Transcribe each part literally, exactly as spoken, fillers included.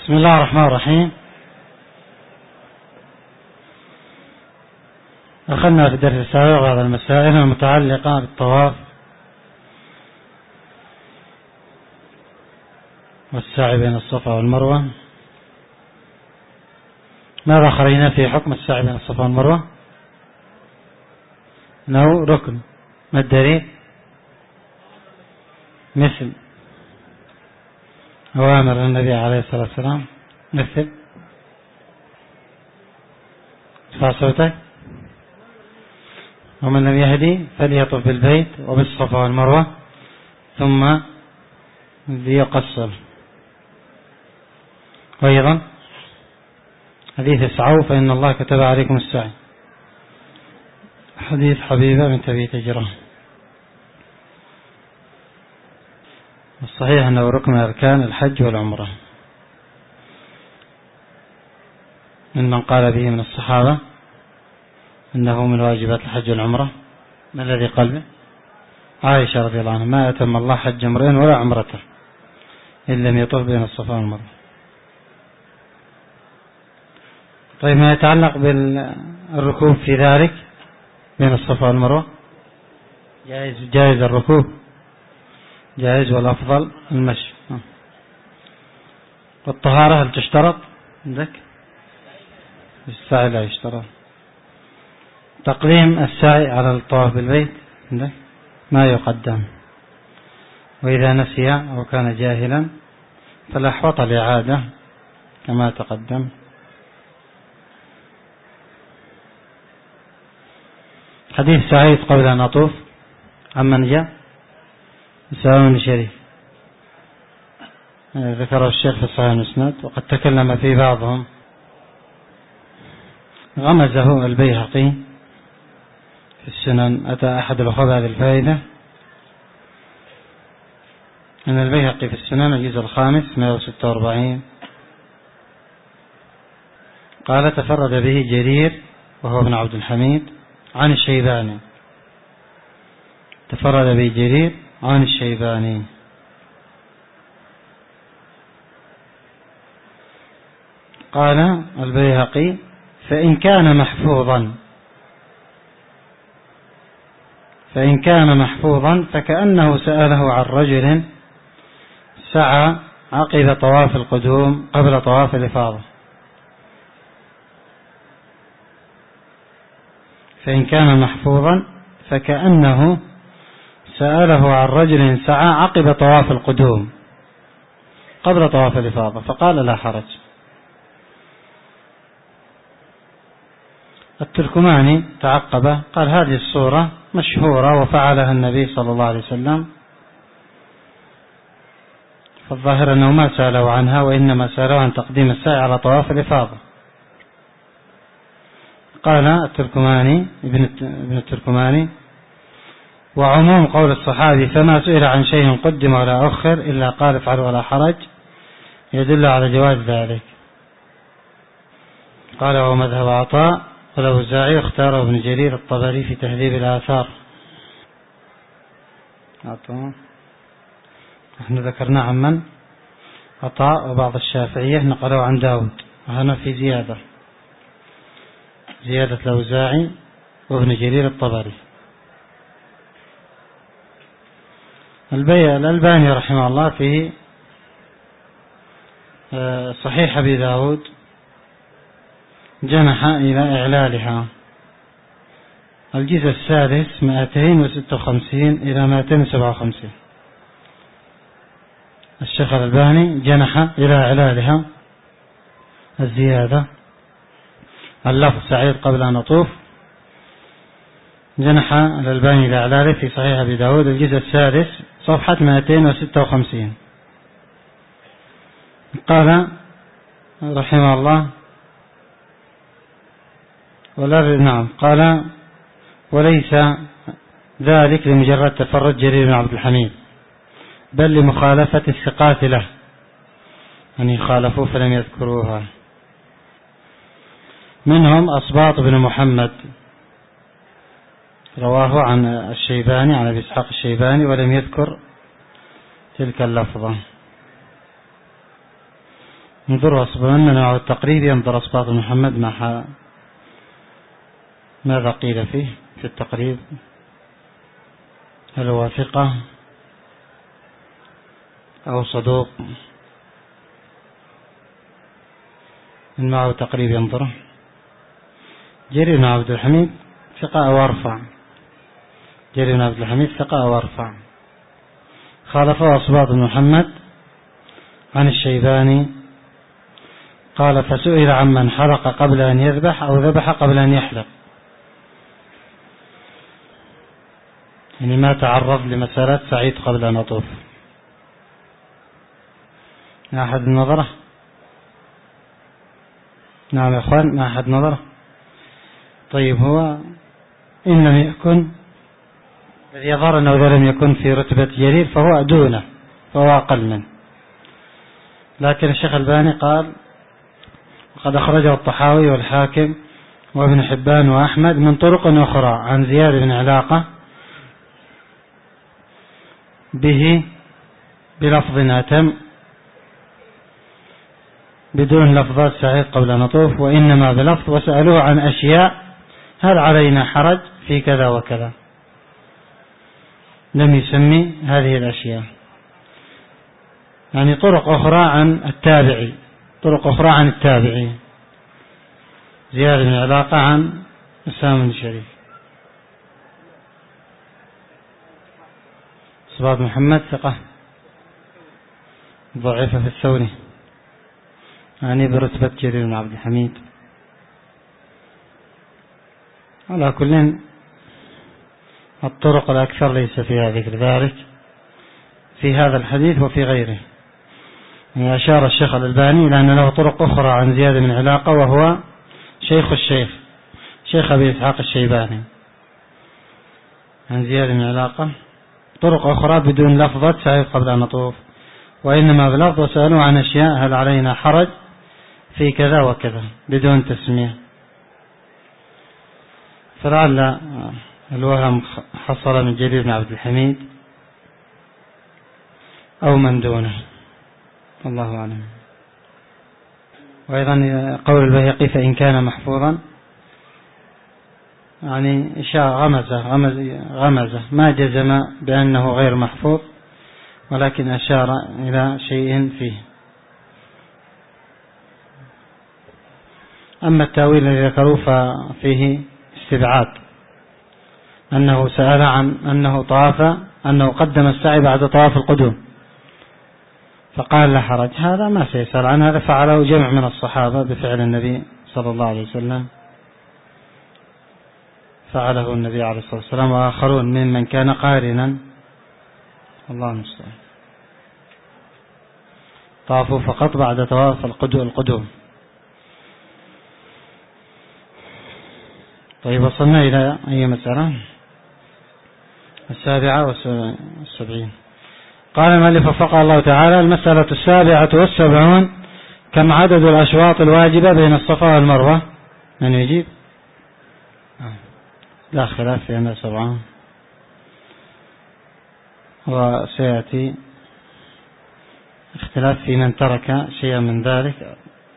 بسم الله الرحمن الرحيم. أخذنا في الدرس السابق بعض المسائل المتعلقة بالطواف والسعي بين الصفا والمروة. ماذا خرجنا في حكم السعي بين الصفا والمروة؟ أنه ركن. ما الدليل؟ مثل أوامر النبي عليه الصلاة والسلام. مثل ارفع صوتك. ومن لم يهدي فليطف بالبيت وبالصفا والمروة ثم ليقصر. وأيضا حديث اسعوا فإن الله كتب عليكم السعي، حديث حبيبة بنت أبي تجرة. الصحيح أنه ركن من أركان الحج والعمرة، ممن قال به من الصحابة إنه من واجبات الحج والعمرة. ما الذي قال به؟ عائشة رضي الله عنها: ما أتم الله حج امرئ ولا عمرته إن لم يطف بين الصفا والمروة. طيب، ما يتعلق بالركوب في ذلك بين الصفا والمروة، جائز جائز الركوب جائز، والأفضل المشي. والطهارة هل تشترط عندك؟ السعي لا يشترط. تقديم السعي على الطواف بالبيت عندك ما يقدم. وإذا نسي أو كان جاهلا فلا أحوط الإعادة كما تقدم. حديث سعيد قبل أن أطوف عمن جاء سلمان بن شريك، ذكره الشيخ في الصحيح المسند، وقد تكلم في بعضهم. غمزه البيهقي في السنن. أتى أحد الأخوة هذه الفائدة أن البيهقي في السنن الجزء الخامس مئة وستة وأربعين قال: تفرد به جرير وهو ابن عبد الحميد عن الشيباني. تفرد به جرير عن الشيباني. قال البيهقي: فإن كان محفوظا فإن كان محفوظا فكأنه سأله عن رجل سعى عقب طواف القدوم قبل طواف الإفاضة. فإن كان محفوظا فكأنه سأله عن رجل سعى عقب طواف القدوم قبل طواف الإفاضة فقال: لا حرج. التركماني تعقب قال: هذه الصورة مشهورة وفعلها النبي صلى الله عليه وسلم، فالظاهر أنه ما سأله عنها، وإنما سأله عن تقديم السعي على طواف الإفاضة. قال التركماني ابن التركماني: وعموم قول الصحابي فما سئل عن شيء قدم ولا أخر إلا قال افعل ولا حرج يدل على جواز ذلك. قال: وهو مذهب عطاء والأوزاعي، واختاره ابن جرير الطبري في تهذيب الآثار. عطاء نحن ذكرنا عن من؟ عطاء وبعض الشافعية نقلوا عن داود، وهنا في زيادة زيادة الأوزاعي وابن جرير الطبري. الألباني رحمه الله في صحيح أبي داود جنح إلى إعلالها الجزء السادس مئتين وستة وخمسين إلى مئتين وسبعة وخمسين. الشيخ الألباني جنح إلى إعلالها الزيادة اللفظ سعيد قبل أن أطوف. جنح الألباني إلى إعلاله في صحيح أبي داود الجزء السادس صفحة مئتين وستة وخمسين. قال رحمه الله: ولا نعم قال: وليس ذلك لمجرد تفرد جرير بن عبد الحميد، بل لمخالفة الثقات له، يعني خالفوه فلم يذكروها. منهم أصباط بن محمد رواه عن الشيباني عن أبي إسحاق الشيباني ولم يذكر تلك اللفظة. انظروا أصبعنا مع التقريب ينظر أصباط محمد مع ماذا قيل فيه في التقريب؟ هل هو ثقة أو صدوق؟ من معه تقريب ينظر. جرير بن عبد الحميد ثقة أو أرفع؟ جرير بن عبد الحميد ثقة أو أرفع. خالفه أصباط بن محمد عن الشيباني قال فسئل عمن حلق قبل أن يذبح أو ذبح قبل أن يحلق، يعني ما تعرض لمسألة سعيد قبل أن أطوف. ما أحد نظره؟ نعم يا أخوان، ما أحد نظره؟ طيب، هو إن لم يكن الذي يظهر أنه إذا لم يكن في رتبة جرير فهو دونه، فهو أقل منه. لكن الشيخ الباني قال وقد أخرجه الطحاوي والحاكم وابن حبان وأحمد من طرق أخرى عن زياد بن علاقة به بلفظ أتم بدون لفظات سعيد قبل أن نطوف، وإنما بلفظ وسألوه عن أشياء هل علينا حرج في كذا وكذا، لم يسمي هذه الأشياء. يعني طرق أخرى عن التابعي، طرق أخرى عن التابعي زياد بن علاقة عن أسامة بن شريف. أصباط محمد ثقة ضعيفة في الثوري، يعني برتبة جرير بن عبد الحميد. على كل الطرق الأكثر ليس فيها ذكر ذلك في هذا الحديث وفي غيره. يعني أشار الشيخ الألباني إلى أن له طرق أخرى عن زياد بن علاقة وهو شيخ الشيخ شيخ أبي إسحاق الشيباني، عن زياد بن علاقة طرق أخرى بدون لفظة سعيد قبل أن نطوف، وإنما بلفظ وسألوا عن أشياء هل علينا حرج في كذا وكذا بدون تسمية. فلعل الوهم حصل من جرير بن عبد الحميد أو من دونه، الله أعلم. وأيضا قول البيهقي فإن كان محفوظا، يعني إشارة غمزة غمزة غمزة ما جزم بأنه غير محفوظ، ولكن أشار إلى شيء فيه. أما التأويل الذي ذكروه ففيه استبعاد، أنه سأل عن أنه طاف أنه قدم السعي بعد طواف القدوم فقال لا حرج، هذا ما سيسأل عن هذا، فعله جمع من الصحابة بفعل النبي صلى الله عليه وسلم، فعله النبي عليه الصلاة والسلام وآخرون ممن كان قارنا، الله المستعان، طافوا فقط بعد طواف القدوم. طيب، وصلنا إلى أي مسألة؟ السابعة والسبعين. قال المؤلف وفقه الله تعالى: المسألة السابعة والسبعون: كم عدد الأشواط الواجبة بين الصفا والمروة؟ من يجيب؟ لا خلاف في أنها سبعة، وسيأتي اختلاف في من ترك شيئا من ذلك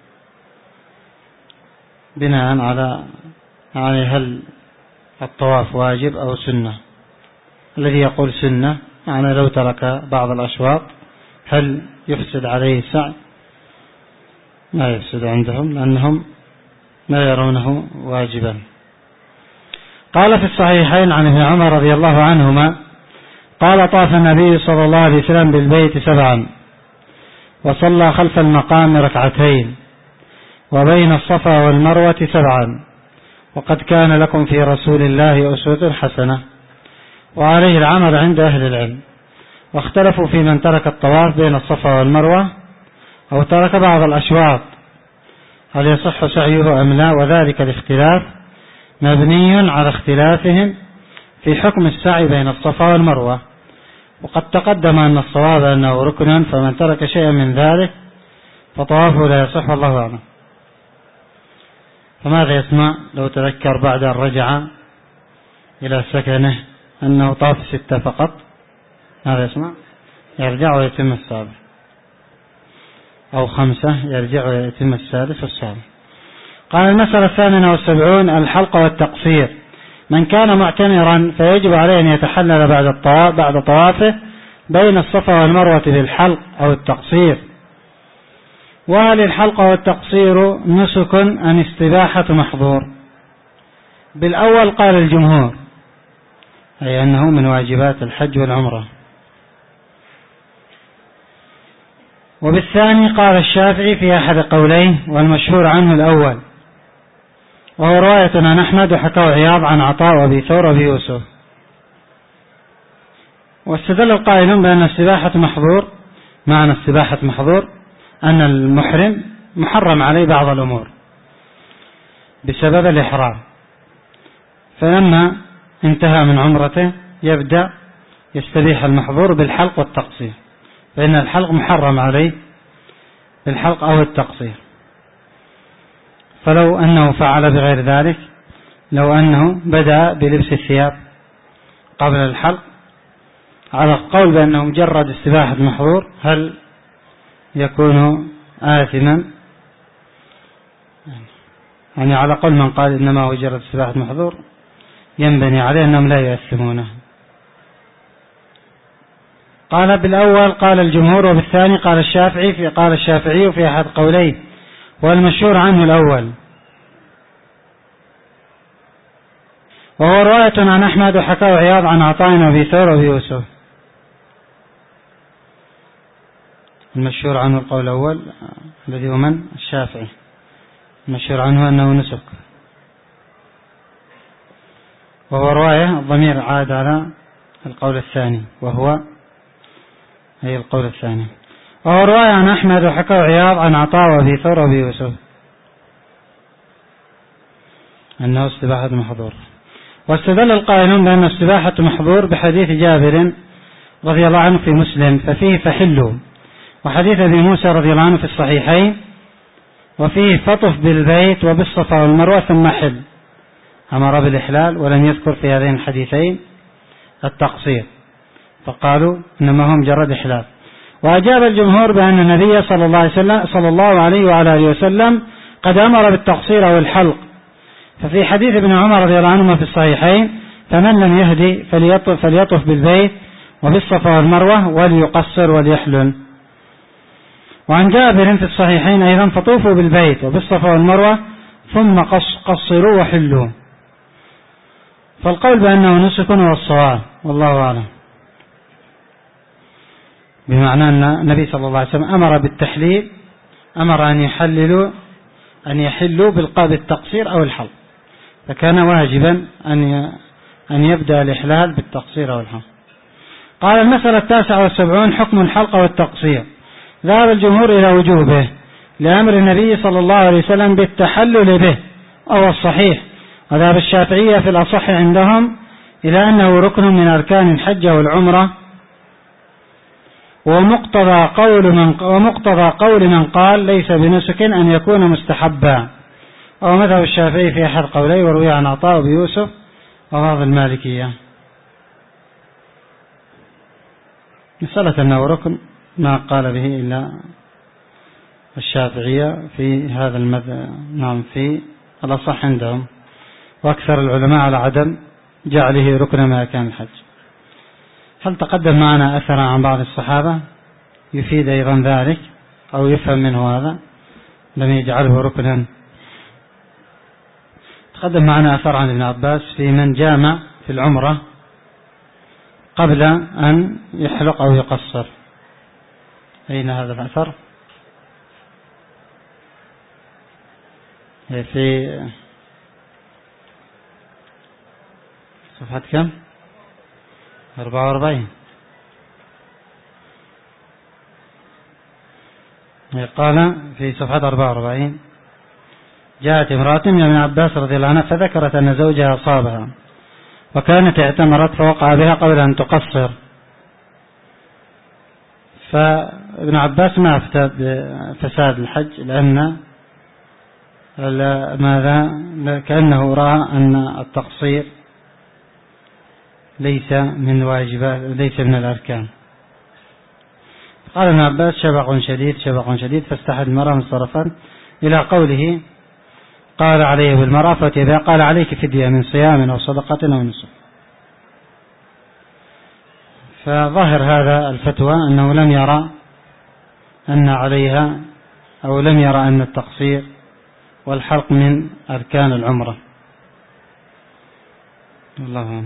بناء على يعني هل الطواف واجب أو سنة. الذي يقول سنة يعني لو ترك بعض الأشواط هل يفسد عليه السعي؟ ما يفسد عندهم، لأنهم لا يرونه واجبا. قال في الصحيحين عن ابن عمر رضي الله عنهما قال: طاف النبي صلى الله عليه وسلم بالبيت سبعا وصلى خلف المقام ركعتين وبين الصفا والمروة سبعا، وقد كان لكم في رسول الله أسوة حسنة. وعليه العمل عند أهل العلم، واختلفوا في من ترك الطواف بين الصفا والمروة أو ترك بعض الأشواط هل يصح سعيه أم لا، وذلك الاختلاف مبني على اختلافهم في حكم السعي بين الصفا والمروة. وقد تقدم أن الصواب أنه ركن، فمن ترك شيئا من ذلك فطوافه لا يصح، والله أعلم. فماذا يسمع لو تذكر بعد أن رجع إلى سكنه أنه طاف ستة فقط؟ ماذا يسمع؟ يرجع ويتم السابع. أو خمسة يرجع ويتم السادس والسابع. قال المسألة الثامنة والسبعون الحلق والتقصير. من كان معتمرا فيجب عليه أن يتحلل بعد الطواف بعد طوافه بين الصفا والمروة بالحلق أو التقصير. وهل الحلق والتقصير نسك أم استباحة محظور؟ بالأول قال الجمهور، أي أنه من واجبات الحج والعمرة. وبالثاني قال الشافعي في أحد قوليه، والمشهور عنه الأول، وهو رواية عن أحمد وحكاه عياض عن عطاء وأبي ثور وأبي يوسف. واستدل القائلون بأن السباحة محظور، معنى السباحة محظور أن المحرم محرم عليه بعض الأمور بسبب الإحرام، فلما انتهى من عمرته يبدأ يستبيح المحظور بالحلق والتقصير، فإن الحلق محرم عليه بالحلق أو التقصير. فلو أنه فعل بغير ذلك، لو أنه بدأ بلبس الثياب قبل الحلق، على القول بأنه مجرد استباحة المحظور، هل يكون آثما؟ يعني على قول من قال إنما هو مجرد استباحة محظور ينبني عليه أنهم لا يأثمونه. قال بالأول قال الجمهور، وبالثاني قال الشافعي في قال الشافعي في أحد قوليه، والمشهور عنه الأول، وهو رواية عن أحمد وحكاه عياض عن عطاء وأبي ثور وأبي يوسف. المشهور عنه القول الأول الذي هو من؟ الشافعي. المشهور عنه أنه نسك، وهو رواية الضمير عاد على القول الثاني، وهو أي القول الثاني، وهو رواية عن أحمد وحكاه عياض عن عطاء وأبي ثور وأبي يوسف أنه استباحة محظور. واستدل القائلون بأن السباحة محظور بحديث جابر رضي الله عنه في مسلم ففيه فحلوا، وحديث أبي موسى رضي الله عنه في الصحيحين وفيه فطف بالبيت وبالصفا والمروة ثم حل، أمر بالإحلال ولم يذكر في هذين الحديثين التقصير، فقالوا إنما هو مجرد إحلال. وأجاب الجمهور بأن النبي صلى الله عليه وسلم صلى الله عليه وعلى آله وسلم قد أمر بالتقصير والحلق، ففي حديث ابن عمر رضي الله عنهما في الصحيحين فمن لم يهدي فليطف, فليطف بالبيت وبالصفا والمروة وليقصر وليحلل. وعن جابر في الصحيحين أيضا فطوفوا بالبيت وبالصفا والمروة ثم قصروا وحلوا. فالقول بأنه نسك هو الصواب والله أعلم، بمعنى أن النبي صلى الله عليه وسلم أمر بالتحليل، أمر أن يحللوا أن يحلوا بالتقصير أو الحلق، فكان واجبا أن أن يبدأ الإحلال بالتقصير أو الحلق. قال المسألة التاسعة والسبعون حكم الحلق والتقصير. ذهب الجمهور إلى وجوبه لأمر النبي صلى الله عليه وسلم بالتحلل به وهو الصحيح، وذهب الشافعية في الأصح عندهم إلى أنه ركن من أركان الحج والعمرة، ومقتضى قول من ومقتضى قول من قال ليس بنسك أن يكون مستحبا، أو مذهب الشافعي في أحد قوليه وروي عن عطاء بيوسف وبعض المالكية. مسألة أنه ركن ما قال به إلا الشافعية في هذا المذهب، نعم في الأصح عندهم، وأكثر العلماء على عدم جعله ركن من أركان الحج. هل تقدم معنا أثرا عن بعض الصحابة يفيد أيضا ذلك أو يفهم منه هذا لم يجعله ركنا؟ تقدم معنا أثر عن ابن عباس في من جامع في العمرة قبل أن يحلق أو يقصر. أين هذا الأثر؟ في صفحة كم؟ أربعة وأربعين. قال في صفحة أربعة وأربعين: جاءت امرأة من ابن عباس رضي الله عنها فذكرت أن زوجها أصابها وكانت اعتمرت فوقع بها قبل أن تقصر، فابن عباس ما أفتى بفساد الحج لأن ماذا كأنه رأى أن التقصير ليس من واجبات ليس من الأركان، قال ابن عباس شبق شديد شبق شديد فاستحت المرأة من صرفات إلى قوله قال عليه بالمرأة فتبع قال عليك فدية من صيام أو صدقة أو نسك. فظاهر هذا الفتوى أنه لم يرى أن عليها أو لم يرى أن التقصير والحلق من أركان العمرة. الله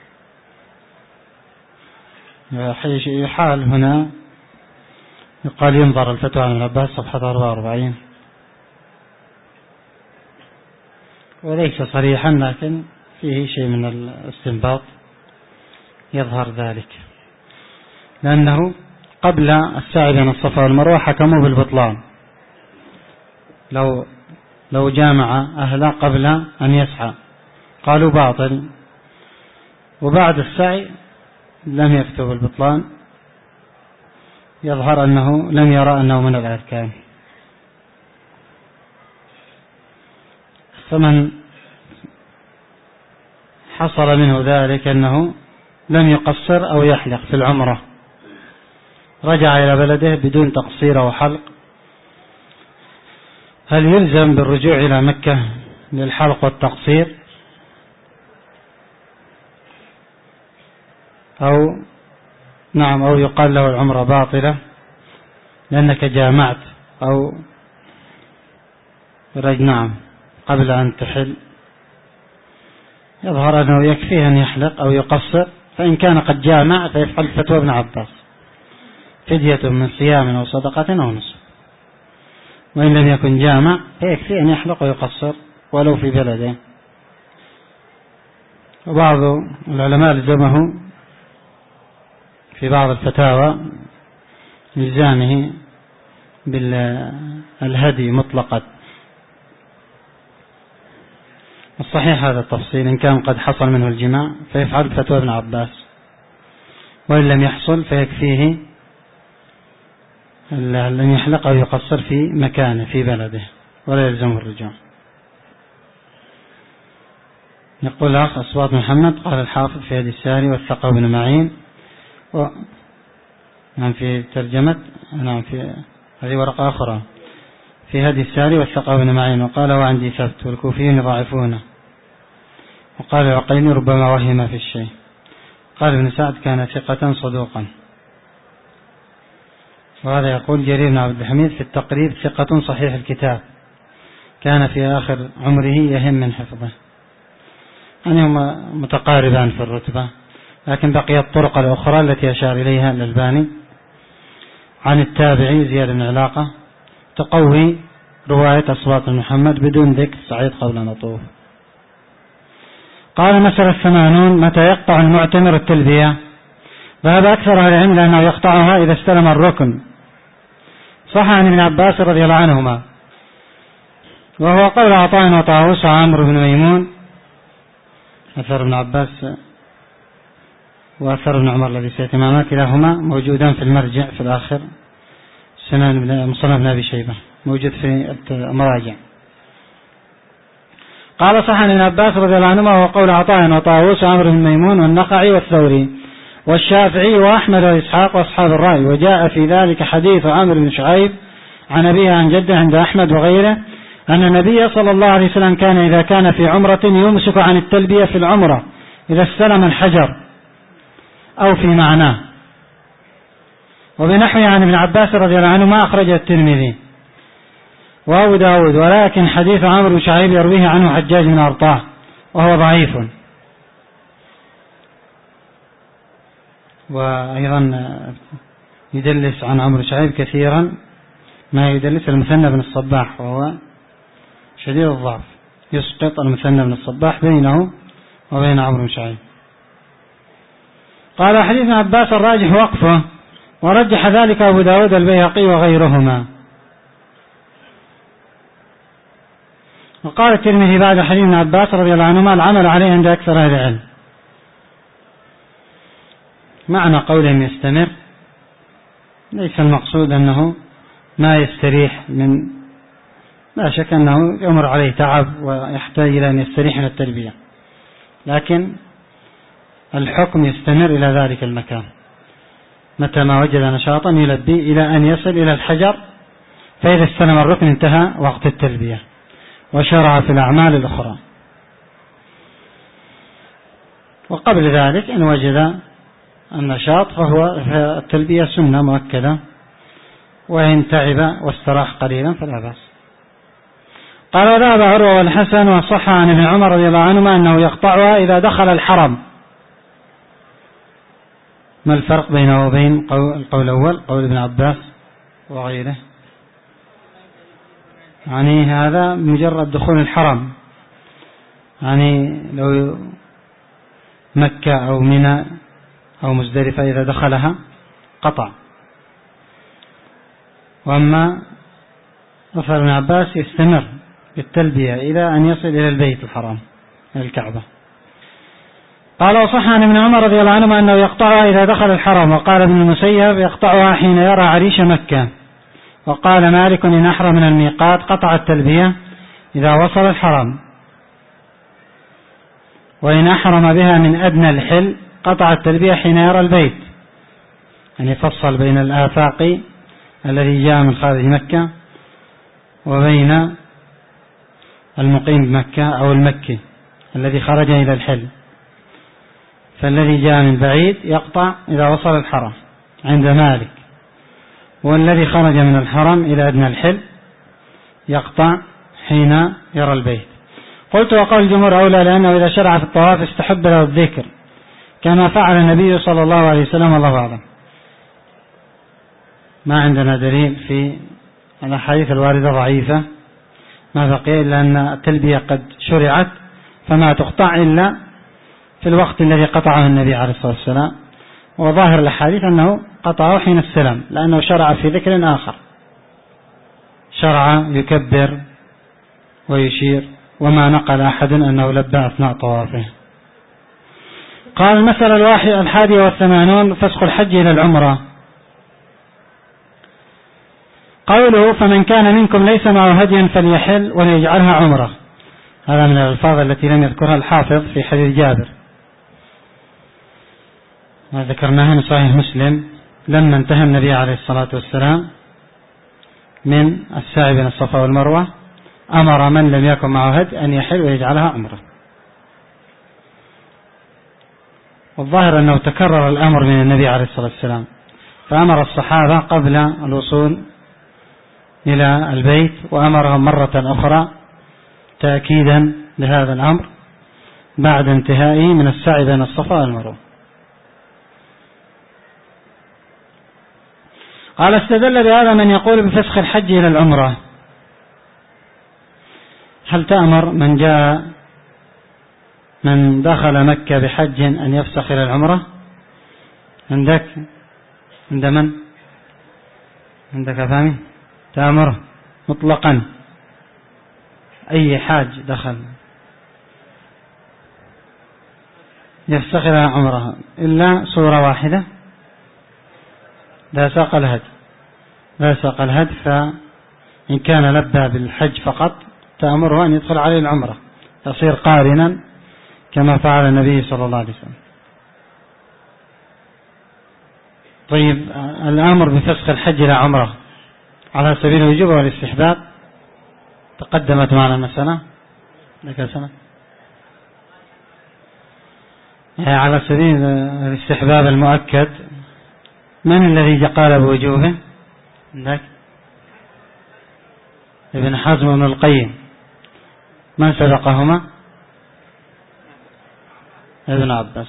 يحال هنا يقال ينظر الفتوى عن ابن عباس صفحة أربعة وأربعين وليس صريحا لكن فيه شيء من الاستنباط يظهر ذلك، لأنه قبل السعي بين الصفا والمروة حكموا بالبطلان لو لو جامع أهله قبل أن يسعى قالوا باطل، وبعد السعي لم يفتوا بالبطلان، يظهر أنه لم يرى أنه من الأركان. فمن حصل منه ذلك أنه لم يقصر أو يحلق في العمرة رجع إلى بلده بدون تقصير أو حلق، هل يلزم بالرجوع إلى مكة للحلق والتقصير أو نعم أو يقال له العمرة باطلة لأنك جامعت أو رج نعم قبل أن تحل؟ يظهر أنه يكفيه أن يحلق أو يقصر، فإن كان قد جامع فيفعل فتوى ابن عباس فدية من صيام أو صدقة أو نسك، وإن لم يكن جامع فيكفي أن يحلق ويقصر ولو في بلده. وبعض العلماء لزمه في بعض الفتاوى إلزامه بالهدي مطلقا. الصحيح هذا التفصيل، إن كان قد حصل منه الجماع فيفعل فتوى ابن عباس، وإن لم يحصل فيكفيه لم يحلق أو يقصر في مكانه في بلده ولا يلزمه الرجوع. يقول الأخ أصوات محمد قال الحافظ في هدي الساري والثقة بن معين و... نعم في ترجمة نعم في هذه ورقة أخرى في هدي الساري والثقة بن معين وقال وعندي ثبت والكوفيين يضاعفونه، وقال العقيلي ربما وهم في الشيء. قال ابن سعد كان ثقة صدوقا. وهذا يقول جرير بن عبد الحميد في التقريب ثقة صحيح الكتاب كان في آخر عمره يهم من حفظه. يعني هما متقاربان في الرتبة، لكن بقي الطرق الأخرى التي أشار إليها الألباني عن التابعي زياد بن علاقة تقوي رواية أصوات محمد بدون ذكر سعيد قبل نطوف. قال مسألة الثمانون متى يقطع المعتمر التلبية؟ ذهب أكثر أهل العلم لأنه يقطعها إذا استلم الركن، صح عن ابن عباس رضي الله عنهما، وهو قول عطاء وطاووس وعامر بن ميمون. أثر ابن عباس وأثر ابن عمر الذي سيأتي معنا كلاهما موجودان في المرجع في الآخر سنن مصنف بن أبي شيبة موجود في المراجع. قال صح عن ابن عباس رضي الله عنهما وهو قول عطاء وطاووس وعامر بن ميمون والنخعي والثوري والشافعي وأحمد وإسحاق وأصحاب الرأي، وجاء في ذلك حديث عامر بن شعيب عن أبيه عن جده عند أحمد وغيره أن النبي صلى الله عليه وسلم كان إذا كان في عمرة يمسك عن التلبية في العمرة إذا استلم الحجر أو في معناه. وبنحوه عن ابن عباس رضي الله عنه ما أخرج الترمذي وأبو داود، ولكن حديث عامر بن شعيب يرويه عنه حجاج بن أرطاه وهو ضعيف. وأيضا يدلس عن عمرو شعيب كثيرا ما يدلس المثنى بن الصباح وهو شديد الضعف، يسقط المثنى بن الصباح بينه وبين عمرو بن شعيب. قال حديث ابن عباس الراجح وقفه، ورجح ذلك أبو داود البيهقي وغيرهما. وقال الترمذي بعد حديث ابن عباس رضي الله عنهما العمل عليه عند أكثر أهل العلم. معنى قولهم يستمر ليس المقصود أنه ما يستريح، من لا شك أنه يمر عليه تعب ويحتاج إلى أن يستريح من التربية، لكن الحكم يستمر إلى ذلك المكان. متى ما وجد نشاطا يلبي إلى أن يصل إلى الحجر، فإذا استلم الركن انتهى وقت التلبية وشرع في الأعمال الأخرى. وقبل ذلك إن وجد النشاط فهو التلبية سنة مؤكدة، وإن تعب واستراح قليلا فلا بأس. قال وذهب عروة والحسن وصح عن ابن عمر رضي الله عنهما أنه يقطعها إذا دخل الحرم. ما الفرق بينه وبين القول الأول قول ابن عباس وغيره؟ يعني هذا مجرد دخول الحرم، يعني لو مكة أو منى أو مزدلفة إذا دخلها قطع. وأما أثر ابن عباس يستمر بالتلبية إلى أن يصل إلى البيت الحرام إلى الكعبة. قال وصح عن ابن عمر رضي الله عنهما أنه يقطعها إذا دخل الحرم، وقال ابن المسيب يقطعها حين يرى عريش مكة، وقال مالك إن أحرم من الميقات قطع التلبية إذا وصل الحرم، وإن أحرم بها من أدنى الحل قطع التلبية حين يرى البيت، يعني فصل بين الآفاق الذي جاء من خارج مكة وبين المقيم بمكة أو المكي الذي خرج إلى الحل. فالذي جاء من بعيد يقطع إذا وصل الحرم عند مالك، والذي خرج من الحرم إلى أدنى الحل يقطع حين يرى البيت. قلت وقال الجمهور أولى، لأنه إذا شرع في الطواف استحب له الذكر كما فعل النبي صلى الله عليه وسلم، الله أعلم. ما عندنا دليل في الأحاديث الواردة ضعيفة، ما بقي إلا أن التلبية قد شرعت فما تقطع إلا في الوقت الذي قطعه النبي عليه الصلاة والسلام، وظاهر الأحاديث أنه قطعه حين السلام، لأنه شرع في ذكر آخر، شرع يكبر ويشير، وما نقل أحد أنه لبى أثناء طوافه. قال المسألة الواحد الحادية والثمانون فسخ الحج إلى العمرة. قوله فمن كان منكم ليس معه هدي فليحل وليجعلها عمرة، هذا من الألفاظ التي لم يذكرها الحافظ في حديث جابر، ما ذكرناها من صحيح مسلم لما انتهى النبي عليه الصلاة والسلام من السعي بين الصفا والمروة أمر من لم يكن معه هدي أن يحل ويجعلها عمرة. والظاهر أنه تكرر الأمر من النبي عليه الصلاة والسلام، فأمر الصحابة قبل الوصول إلى البيت وأمرهم مرة أخرى تأكيدا لهذا الأمر بعد انتهائه من السعي بين الصفا والمروة. قال استدل بهذا من يقول بفسخ الحج إلى العمرة. هل تأمر من جاء من دخل مكة بحج أن يفسخ إلى العمرة؟ عندك عند من؟ عندك فهمي؟ تأمر مطلقا أي حاج دخل يفسخ إلى عمره إلا صورة واحدة، لا ساق الهد لا ساق الهد فإن كان لبى بالحج فقط تأمره أن يدخل عليه العمرة يصير قارنا كما فعل النبي صلى الله عليه وسلم. طيب الأمر بفسخ الحج إلى عمرة على سبيل الوجوب والاستحباب تقدمت معنا المسألة لك سنة على سبيل الاستحباب المؤكد. من الذي قال بوجوبه؟ عندك ابن حزم وابن القيم. من سبقهما؟ ابن عباس.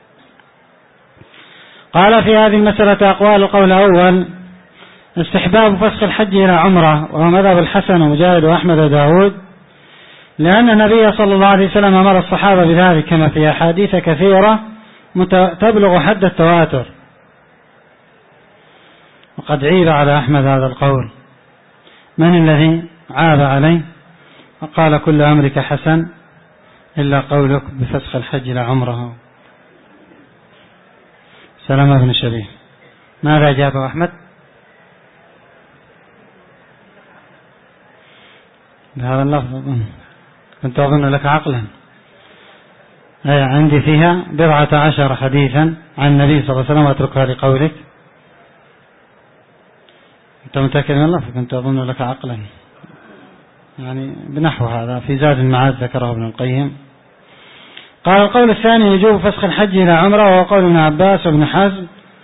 قال في هذه المسألة أقوال. القول الأول استحباب فسخ الحج إلى عمرة، وهو مذهب الحسن ومجاهد وأحمد وداود، لأن النبي صلى الله عليه وسلم أمر الصحابة بذلك كما في أحاديث كثيرة تبلغ حد التواتر. وقد عيب على أحمد هذا القول. من الذي عاب عليه وقال كل أمرك حسن إلا قولك بفسخ الحج إلى عمره؟ سلامة بن شبيه. ماذا جابه أحمد؟ بهذا اللفظ كنت أظن لك عقلا. أي عندي فيها بضعة عشر حديثا عن النبي صلى الله عليه وسلم، واتركها لقولك أنت متأكد من الله؟ كنت أظن لك عقلا، يعني بنحو هذا في زاد المعاد ذكره ابن القيم. قال القول الثاني يجوب فسخ الحج إلى عمرة، وهو قول ابن عباس وابن حزم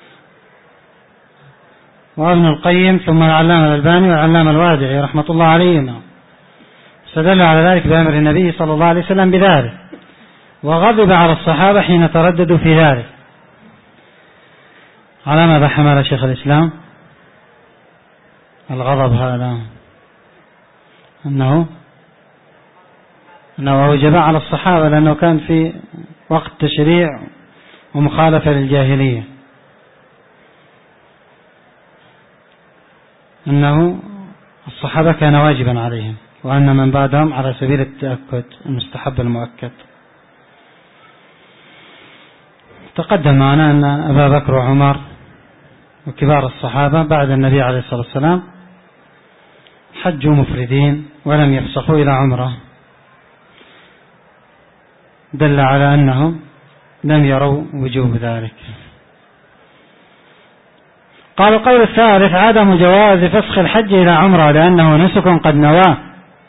وابن القيم ثم العلامة الألباني والعلامة الوادعي رحمة الله عليهما، استدل على ذلك بأمر النبي صلى الله عليه وسلم بذلك، وغضب على الصحابة حين ترددوا في ذلك. على ماذا حمل شيخ الإسلام الغضب هذا؟ أنه أنه وجب على الصحابة لأنه كان في وقت تشريع ومخالفة للجاهلية، أنه الصحابة كان واجبا عليهم، وأن من بعدهم على سبيل التأكد المستحب المؤكد. تقدم معنا أن أبا بكر وعمر وكبار الصحابة بعد النبي عليه الصلاة والسلام حجوا مفردين ولم يفسخوا إلى عمره، دل على أنهم لم يروا وجوب ذلك. قال القول الثالث عدم جواز فسخ الحج إلى عمره لأنه نسك قد نواه،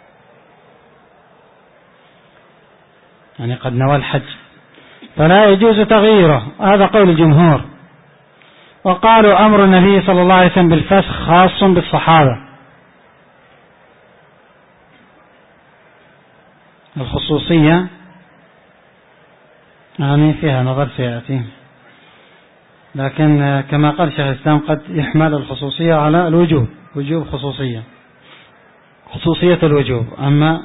يعني قد نوى الحج فلا يجوز تغييره، هذا قول الجمهور. وقالوا أمر النبي صلى الله عليه وسلم بالفسخ خاص بالصحابة، الخصوصية يعني فيها نظر سيأتي، لكن كما قال شيخ الإسلام قد يحمل الخصوصية على الوجوب، وجوب خصوصية خصوصية الوجوب، أما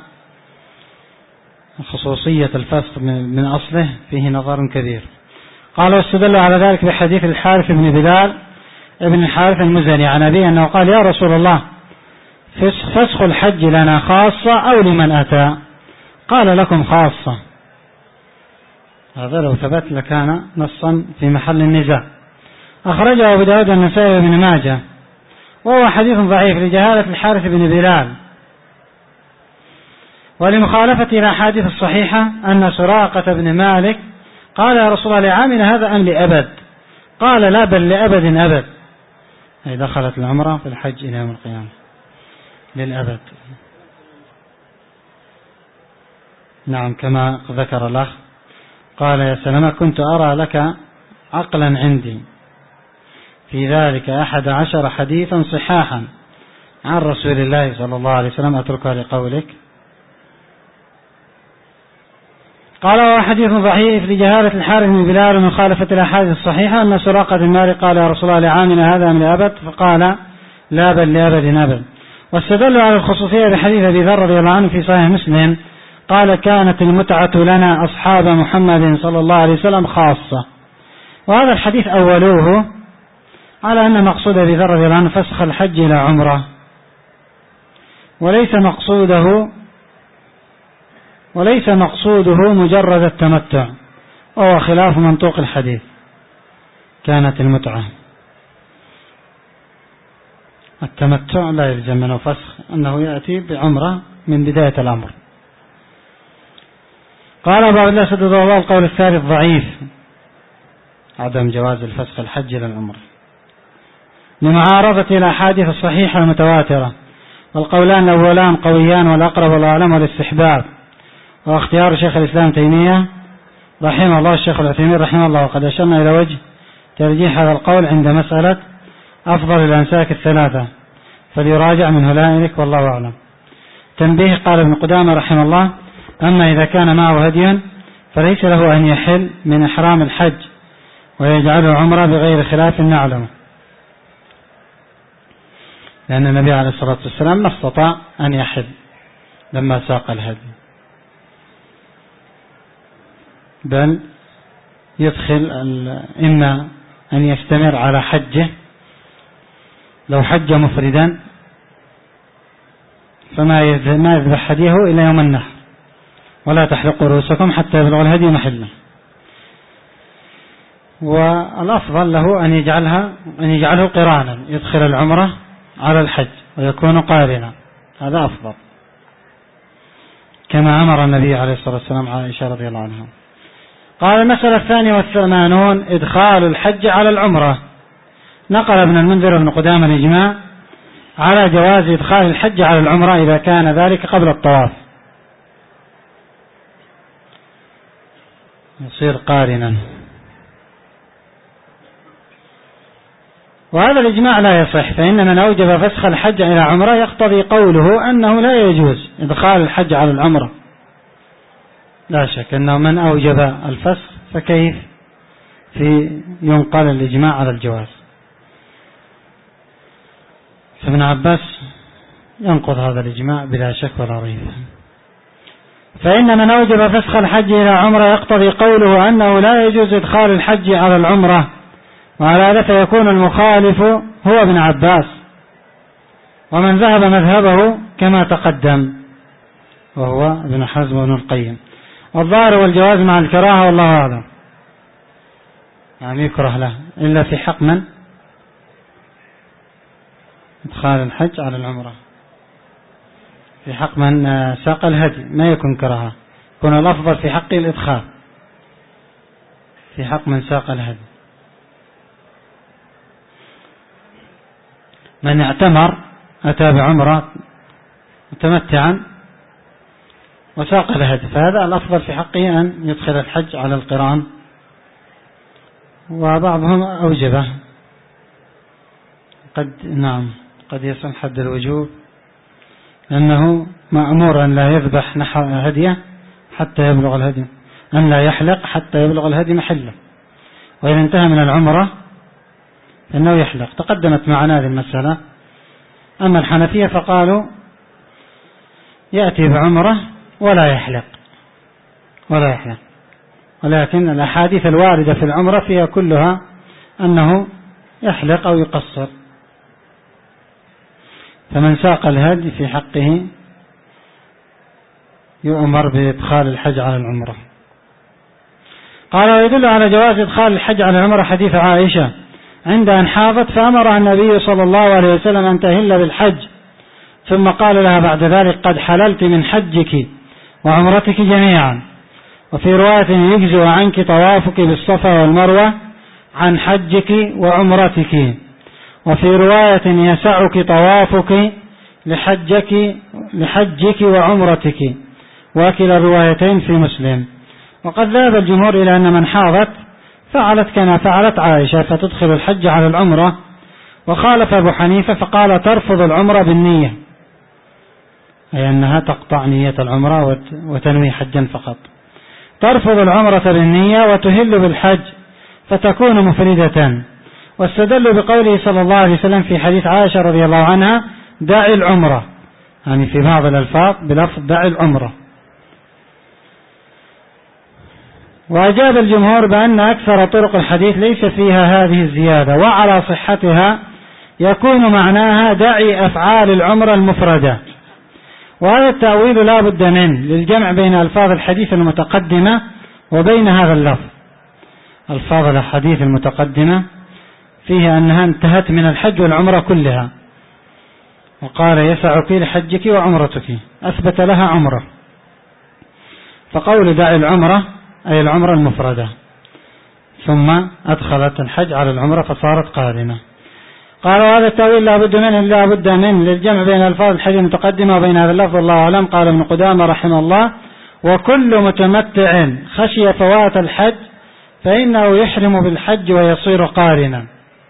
خصوصية الفسخ من أصله فيه نظر كبير. قال واستدل على ذلك بحديث الحارث بن بلال ابن الحارث المزني عن أبيه أنه قال يا رسول الله فسخ الحج لنا خاصة أو لمن أتى؟ قال لكم خاصة. هذا لو ثبت لكان نصا في محل النزاع. أخرجه أبو داود والنسائي وابن ماجه، وهو حديث ضعيف لجهالة الحارث بن بلال، ولمخالفة إلى الأحاديث الصحيحة أن سراقة بن مالك قال يا رسول الله لعامنا هذا أم لأبد؟ قال لا بل لأبد أبد، أي دخلت العمرة في الحج إلى يوم القيامة للأبد. نعم كما ذكر الأخ قال يا سلمة كنت أرى لك عقلا عندي في ذلك أحد عشر حديثا صحاحا عن رسول الله صلى الله عليه وسلم أتركها لقولك. قال هو حديث ضعيف لجهالة الحارث بن بلال من خالفة الأحاديث الصحيحة أن سراقة بن مالك قال يا رسول الله لعامنا هذا من أبد؟ فقال لا بل لأبد أبد. واستدلوا على الخصوصية بحديث أبي ذر رضي الله عنه في صحيح مسلم قال كانت المتعة لنا أصحاب محمد صلى الله عليه وسلم خاصة. وهذا الحديث أولوه على أن مقصود أبي ذر رضي الله عنه فسخ الحج إلى عمره، وليس مقصوده وليس مقصوده مجرد التمتع، وهو خلاف منطوق الحديث كانت المتعة. التمتع لا يلزم منه فسخ، أنه يأتي بعمرة من بداية الأمر. قال أبو عبد الله سدد الله القول الثالث ضعيف عدم جواز الفسخ الحج إلى العمرة لمعارضة الأحاديث الصحيحة المتواترة، والقولان الأولان قويان والأقرب والأعلم والاستحباب، واختيار شيخ الإسلام تيمية رحمه الله الشيخ العثيمين رحمه الله. وقد أشرنا إلى وجه ترجيح هذا القول عند مسألة أفضل الأنساك الثلاثة، فليراجع من هنالك والله أعلم. تنبيه قال ابن قدامة رحمه الله أما إذا كان معه هدي فليس له أن يحل من إحرام الحج ويجعله عمره بغير خلاف نعلمه، لأن النبي عليه الصلاة والسلام ما استطاع أن يحل لما ساق الهدي، بل يدخل إما أن يستمر على حجه، لو حج مفردا فما يذبح هديه إلى يوم النحر، ولا تحلقوا رؤوسكم حتى يبلغ الهدي محله. والأفضل له أن يجعلها أن يجعله قرانا، يدخل العمرة على الحج ويكون قارنا، هذا أفضل، كما أمر النبي عليه الصلاة والسلام عائشة رضي الله عنها. قال المسألة الثانية والثمانون إدخال الحج على العمرة. نقل ابن المنذر بن قدامة الإجماع على جواز إدخال الحج على العمرة إذا كان ذلك قبل الطواف، يصير قارنا. وهذا الإجماع لا يصح، فإن من أوجب فسخ الحج إلى عمرة يقتضي قوله أنه لا يجوز إدخال الحج على العمرة. لا شك أنه من أوجب الفسخ فكيف في ينقل الإجماع على الجواز. فابن عباس ينقض هذا الإجماع بلا شك ولا ريب. فإن من أوجب فسخ الحج إلى عمرة يقتضي قوله أنه لا يجوز إدخال الحج على العمرة، وعلى هذا فيكون المخالف هو ابن عباس ومن ذهب مذهبه كما تقدم وهو ابن حزم وابن القيم. والظاهر والجواز مع الكراهة والله أعلم، يعني يكره له إلا في حق من إدخال الحج على العمرة، في حق من ساق الهدي ما يكون كراهة، يكون الأفضل في حق الإدخال في حق من ساق الهدي. من اعتمر أتى بعمرة متمتعا وساق الهدي فهذا الأفضل في حقه أن يدخل الحج على القران، وبعضهم أوجبه قد نعم قد يصل حد الوجوب، لأنه مأمور أن لا يذبح نحو هديه حتى يبلغ الهدي، أن لا يحلق حتى يبلغ الهدي محله، وإذا انتهى من العمرة فإنه يحلق. تقدمت معنا هذه المسألة. أما الحنفية فقالوا يأتي بعمرة ولا يحلق ولا يحلق ولكن الأحاديث الواردة في العمرة فيها كلها أنه يحلق أو يقصر، فمن ساق الهدي في حقه يؤمر بإدخال الحج على العمرة. قال ويدل على جواز إدخال الحج على العمرة حديث عائشة عند أن حاضت فأمرها النبي صلى الله عليه وسلم أن تهل بالحج، ثم قال لها بعد ذلك قد حللت من حجك وعمرتك جميعا. وفي رواية يجزئ عنك طوافك بالصفا والمروة عن حجك وعمرتك، وفي رواية يسعك طوافك لحجك لحجك وعمرتك، وكلا الروايتين في مسلم. وقد ذهب الجمهور إلى أن من حاضت فعلت كما فعلت عائشة فتدخل الحج على العمرة، وخالف أبو حنيفة فقال ترفض العمرة بالنية، أي أنها تقطع نية العمرة وتنوي حجا فقط. ترفض العمرة بالنية وتهل بالحج فتكون مفردة، واستدلوا بقوله صلى الله عليه وسلم في حديث عائشة رضي الله عنها دعي العمرة، يعني في بعض الألفاظ بلفظ دعي العمرة. وأجاب الجمهور بأن أكثر طرق الحديث ليس فيها هذه الزيادة، وعلى صحتها يكون معناها دعي أفعال العمرة المفردة. وهذا التأويل لا بد منه للجمع بين ألفاظ الحديث المتقدمة وبين هذا اللفظ. ألفاظ الحديث المتقدمة فيها أنها انتهت من الحج والعمرة كلها، وقال يسعك لحجك وعمرتك، أثبت لها عمرة، فقول دعي العمرة أي العمرة المفردة، ثم أدخلت الحج على العمرة فصارت قارنة. قال هذا التأويل لا بد منه لا بد منه للجمع بين ألفاظ الحديث المتقدمة وبين هذا اللفظ الله أعلم. قال ابن قدامة رحمه الله وكل متمتع خشي فوات الحج فإنه يحرم بالحج ويصير قارنا.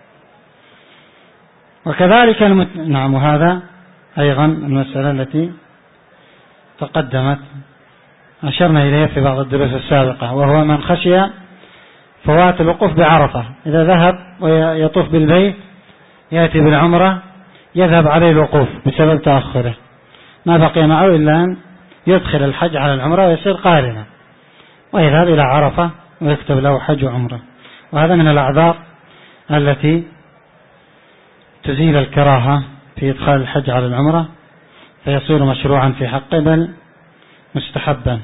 وكذلك المت... نعم وهذا أيضا المسألة التي تقدمت أشرنا إليها في بعض الدروس السابقة، وهو من خشي فوات الوقوف بعرفة، إذا ذهب ويطوف بالبيت يأتي بالعمرة يذهب عليه الوقوف بسبب تأخره، ما بقي معه إلا أن يدخل الحج على العمرة ويصير قارنا ويذهب إلى عرفة ويكتب له حج وعمرة. وهذا من الأعذار التي تزيل الكراهة في إدخال الحج على العمرة فيصير مشروعا في حقه بل مستحبا.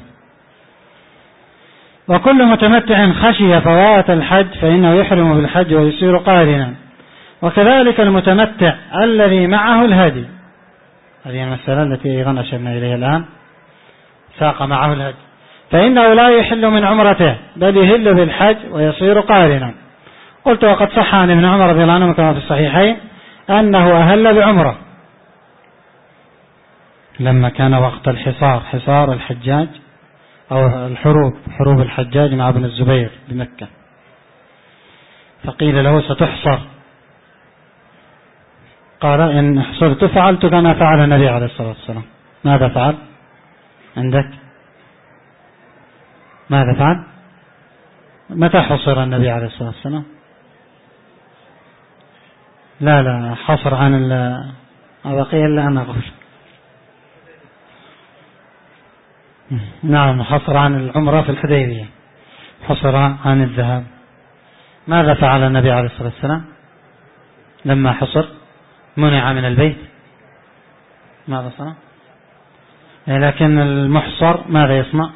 وكل متمتع خشي فوات الحج فإنه يحرم بالحج ويصير قارنا. وكذلك المتمتع الذي معه الهدي، هذه المسألة التي أيضا أشرنا إليها الآن، ساق معه الهدي فإنه لا يحل من عمرته بل يهل بالحج ويصير قارنا. قلت وقد صح عن ابن عمر رضي الله عنه كما في الصحيحين أنه أهل بعمرة لما كان وقت الحصار، حصار الحجاج أو الحروب، حروب الحجاج مع ابن الزبير بمكة، فقيل له ستحصر، قال إن حصرت فعلت كما فعل النبي عليه الصلاة والسلام. ماذا فعل عندك؟ ماذا فعل؟ متى حصر النبي عليه الصلاة والسلام؟ لا لا حصر عن بقي إلا أن أقول نعم، حصر عن العمرة في الحديبية، حصر عن الذهاب. ماذا فعل النبي عليه الصلاة والسلام لما حصر؟ منع من البيت. ماذا صنع؟ لكن المحصر ماذا يصنع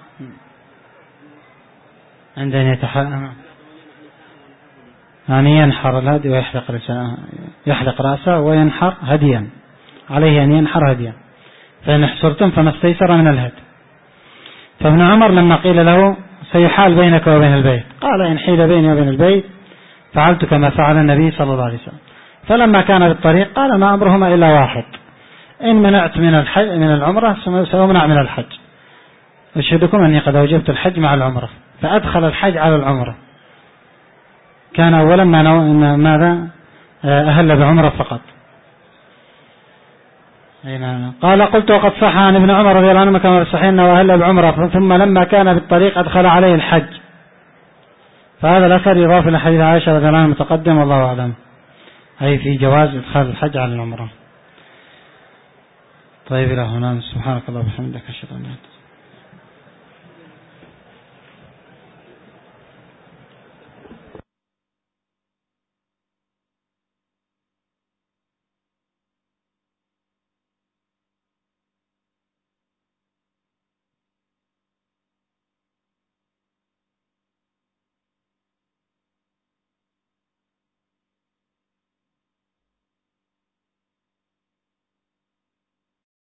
عند أن يتحلل؟ يعني ينحر الهدي ويحلق رأسه، يحلق رأسه وينحر هديا، عليه أن ينحر هديا، فإن حصرتم فما استيسر من الهدي. فابن عمر لما قيل له سيحال بينك وبين البيت، قال إن حيل بيني وبين البيت فعلت كما فعل النبي صلى الله عليه وسلم. فلما كان بالطريق قال ما أمرهما إلا واحد، إن منعت من الحج من العمرة سأمنع من الحج، أشهدكم أني قد أوجبت الحج مع العمرة، فأدخل الحج على العمرة. كان أولا ما نو... ماذا أهل بعمرة فقط. قال قلت وقد صح عن ابن عمر رضي الله عنه كما صحيح أنه أهل بعمرة، ثم لما كان بالطريق أدخل عليه الحج. فهذا الأثر يضاف إلى حديث عائشة رضي الله عنها المتقدم، والله أعلم، أي في جواز إدخال الحج على العمرة. طيب إلى هنا، سبحانك اللهم وبحمدك، أشهد أن لا إله إلا أنت.